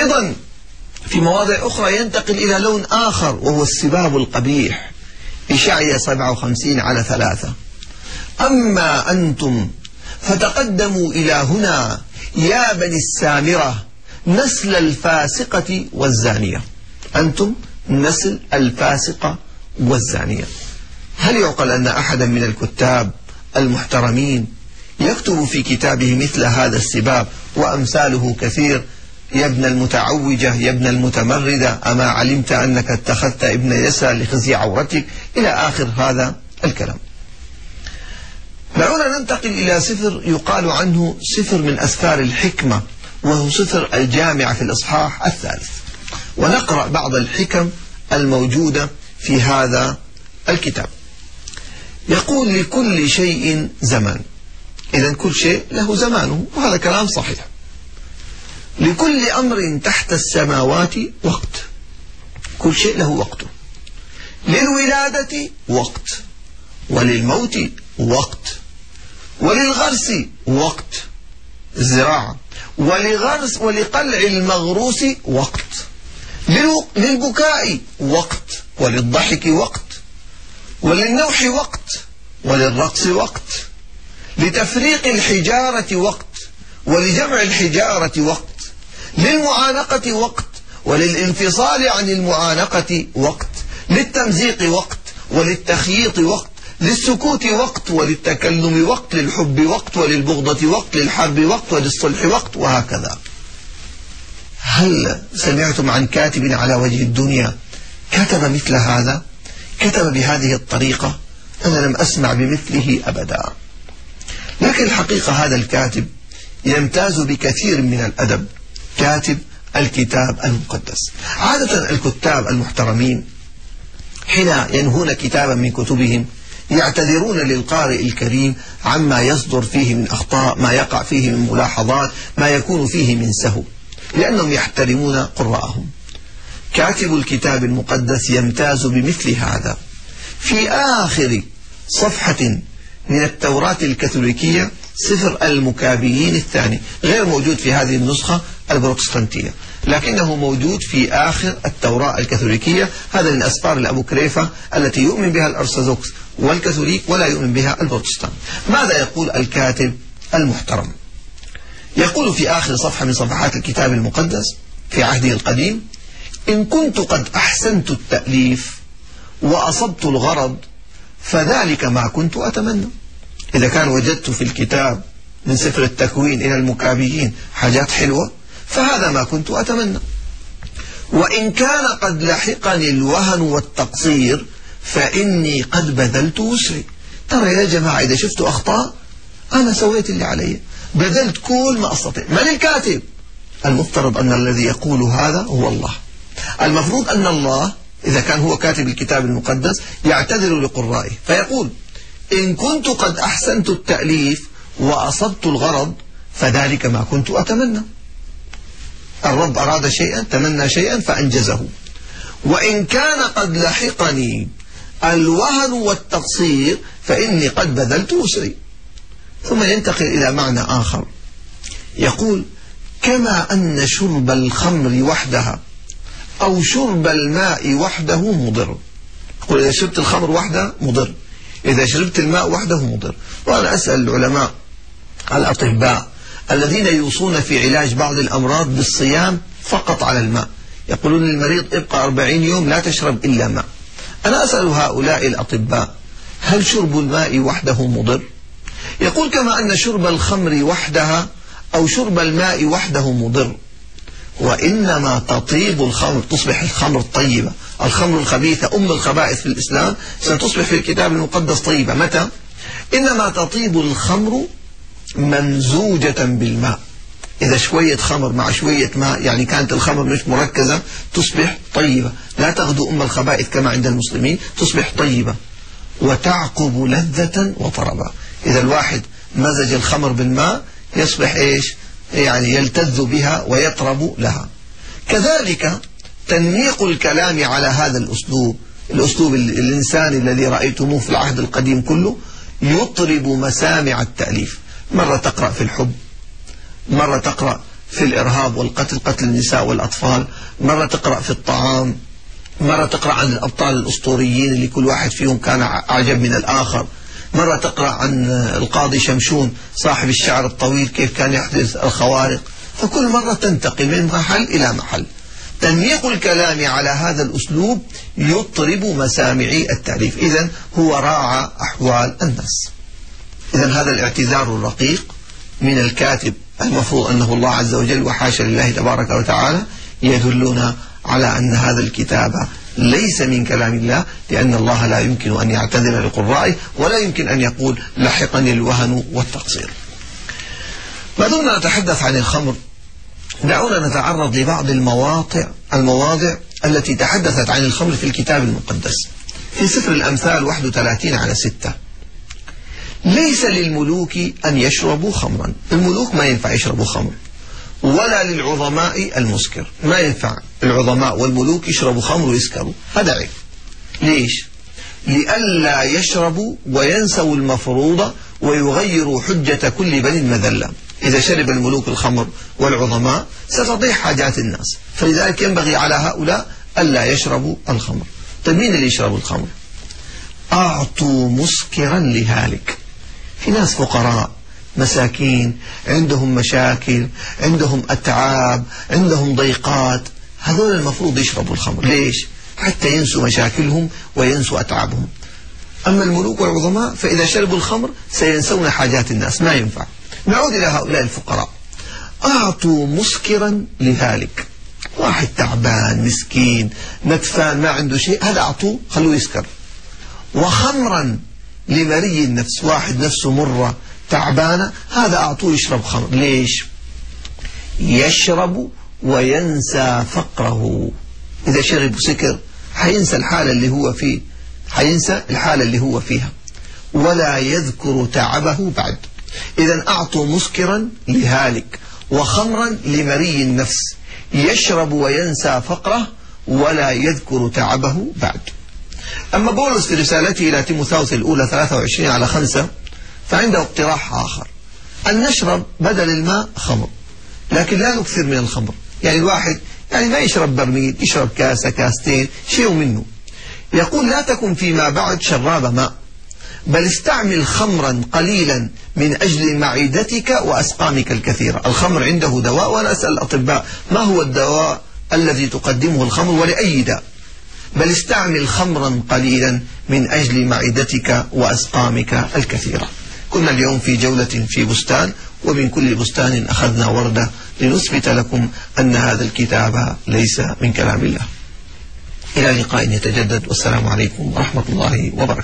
أيضا في مواضع أخرى ينتقل إلى لون آخر وهو السباب القبيح. إشعياء 57:3: أما أنتم فتقدموا إلى هنا يا بني السامرة نسل الفاسقة والزانية. أنتم نسل الفاسقة والزانية. هل يعقل أن أحدا من الكتاب المحترمين يكتب في كتابه مثل هذا السباب وأمثاله كثير؟ يا ابن المتعوجة، يا ابن المتمردة، أما علمت أنك اتخذت ابن يسى لخزي عورتك، إلى آخر هذا الكلام. دعونا ننتقل إلى سفر يقال عنه سفر من أسفار الحكمة، وهو سفر الجامعة في الإصحاح 3، ونقرأ بعض الحكم الموجودة في هذا الكتاب. يقول: لكل شيء زمان. إذن كل شيء له زمانه، وهذا كلام صحيح. لكل أمر تحت السماوات وقت. كل شيء له وقته. للولادة وقت، وللموت وقت، وللغرس وقت الزراعة، ولقلع المغروس وقت، للبكاء وقت، وللضحك وقت، وللنوح وقت، وللرقص وقت، لتفريق الحجارة وقت، ولجمع الحجارة وقت، للمعانقة وقت، وللانفصال عن المعانقة وقت، للتمزيق وقت، وللتخييط وقت، للسكوت وقت، وللتكلم وقت، للحب وقت، وللبغضة وقت، للحرب وقت، وللصلح وقت، وهكذا. هل سمعتم عن كاتب على وجه الدنيا كتب مثل هذا؟ كتب بهذه الطريقة؟ أنا لم أسمع بمثله أبدا. لكن الحقيقة هذا الكاتب يمتاز بكثير من الأدب، كاتب الكتاب المقدس. عادة الكتاب المحترمين حين ينهون كتابا من كتبهم يعتذرون للقارئ الكريم عما يصدر فيه من أخطاء، ما يقع فيه من ملاحظات، ما يكون فيه من سهو، لأنهم يحترمون قراءهم. كاتب الكتاب المقدس يمتاز بمثل هذا. في آخر صفحة من التوراة الكاثوليكية سفر المكابيين الثاني، غير موجود في هذه النسخة البروتستانتية، لكنه موجود في آخر التوراة الكاثوليكية. هذا من أسفار الأبوكريفة التي يؤمن بها الأرثوذكس والكاثوليك ولا يؤمن بها البروتستان. ماذا يقول الكاتب المحترم؟ يقول في آخر صفحة من صفحات الكتاب المقدس في عهده القديم: إن كنت قد أحسنت التأليف وأصبت الغرض فذلك ما كنت أتمنى. إذا كان وجدت في الكتاب من سفر التكوين إلى المكابيين حاجات حلوة فهذا ما كنت أتمنى. وإن كان قد لحقني الوهن والتقصير فإني قد بذلت وسعي. ترى يا جماعة إذا شفت أخطاء أنا سويت اللي علي، بذلت كل ما أستطيع. من الكاتب؟ المفترض أن الذي يقول هذا هو الله. المفروض أن الله إذا كان هو كاتب الكتاب المقدس يعتذر لقرائه فيقول: إن كنت قد أحسنت التأليف وأصبت الغرض فذلك ما كنت أتمنى. الرب أراد شيئا، تمنى شيئا فأنجزه. وإن كان قد لحقني الوهن والتقصير فإني قد بذلت وسعي. ثم ينتقل إلى معنى آخر، يقول: كما أن شرب الخمر وحدها أو شرب الماء وحده مضر. يقول إذا شربت الخمر وحدها مضر، إذا شربت الماء وحده مضر. وأنا أسأل العلماء الأطباء الذين يوصون في علاج بعض الأمراض بالصيام فقط على الماء، يقولون للمريض ابقى 40 يوم لا تشرب إلا ماء. أنا أسأل هؤلاء الأطباء: هل شرب الماء وحده مضر؟ يقول: كما أن شرب الخمر وحدها أو شرب الماء وحده مضر، وإنما تطيب الخمر، تصبح الخمر طيبة. الخمر الخبيثة أم الخبائث في الإسلام ستصبح في الكتاب المقدس طيبة. متى؟ إنما تطيب الخمر ممزوجة بالماء. إذا شوية خمر مع شوية ماء، يعني كانت الخمر مش مركزة، تصبح طيبة. لا تغدو أم الخبائث كما عند المسلمين، تصبح طيبة. وتعقب لذة وطربا. إذا الواحد مزج الخمر بالماء يصبح إيش؟ يعني يلتذ بها ويطرب لها. كذلك تنميق الكلام على هذا الأسلوب الإنساني الذي رأيتموه في العهد القديم كله يطرب مسامع التأليف. مرة تقرأ في الحب، مرة تقرأ في الإرهاب والقتل، قتل النساء والأطفال، مرة تقرأ في الطعام، مرة تقرأ عن الأبطال الأسطوريين اللي كل واحد فيهم كان أعجب من الآخر، مرة تقرأ عن القاضي شمشون صاحب الشعر الطويل كيف كان يحدث الخوارق. فكل مرة تنتقل من محل إلى محل. تنميق الكلام على هذا الأسلوب يطرب مسامعي التأليف. إذن هو راعى أحوال الناس. إذن هذا الاعتذار الرقيق من الكاتب المفروض أنه الله عز وجل وحاشا لله تبارك وتعالى يدلنا على أن هذا الكتاب ليس من كلام الله، لأن الله لا يمكن أن يعتذر لقرائه ولا يمكن أن يقول لحقني الوهن والتقصير. ما دمنا نتحدث عن الخمر، دعونا نتعرض لبعض المواضع التي تحدثت عن الخمر في الكتاب المقدس. في سفر الأمثال 31:6: ليس للملوك أن يشربوا خمرا. الملوك ما ينفع يشربوا خمر، ولا للعظماء المسكر. ما ينفع العظماء والملوك يشربوا خمر ويسكروا، هذا عيب. ليش؟ لئلا يشربوا وينسوا المفروض ويغيروا حجة كل بني المذلة. إذا شرب الملوك الخمر والعظماء ستضيع حاجات الناس، فلذلك ينبغي على هؤلاء ألا يشربوا الخمر. طيب مين اللي يشرب الخمر؟ أعطوا مسكرا لهالك. في ناس فقراء مساكين عندهم مشاكل، عندهم أتعاب، عندهم ضيقات، هذول المفروض يشربوا الخمر. ليش؟ حتى ينسوا مشاكلهم وينسوا أتعابهم. أما الملوك والعظماء فإذا شربوا الخمر سينسون حاجات الناس، ما ينفع. نعود إلى هؤلاء الفقراء. أعطوا مسكرا لهالك. واحد تعبان مسكين نتفان ما عنده شيء، هذا أعطوه خلوه يسكر. وخمرا لمري النفس، واحد نفسه مرة تعبانة، هذا أعطوه يشرب خمر. ليش؟ يشرب وينسى فقره. إذا شرب سكر حينسى الحالة اللي هو فيها ولا يذكر تعبه بعد. إذن أعطوا مسكرا لهالك وخمرا لمري النفس، يشرب وينسى فقره ولا يذكر تعبه بعد. أما بولس في رسالته إلى تيموثاوس الأولى 23:5 فعنده اقتراح آخر، أن نشرب بدل الماء خمر، لكن لا نكثر من الخمر. يعني الواحد ما يشرب برميل، يشرب كاسة كاستين شيء منه. يقول لا تكن فيما بعد شراب ماء، بل استعمل خمرا قليلا من أجل معدتك وأسقامك الكثيرة. الخمر عنده دواء، وأنا أسأل الأطباء ما هو الدواء الذي تقدمه الخمر ولأي داء؟ بل استعمل خمرا قليلا من أجل معدتك وأسقامك الكثيرة. كنا اليوم في جولة في بستان، ومن كل بستان أخذنا وردة لنثبت لكم أن هذا الكتاب ليس من كلام الله. إلى لقاء يتجدد، والسلام عليكم ورحمة الله وبركاته.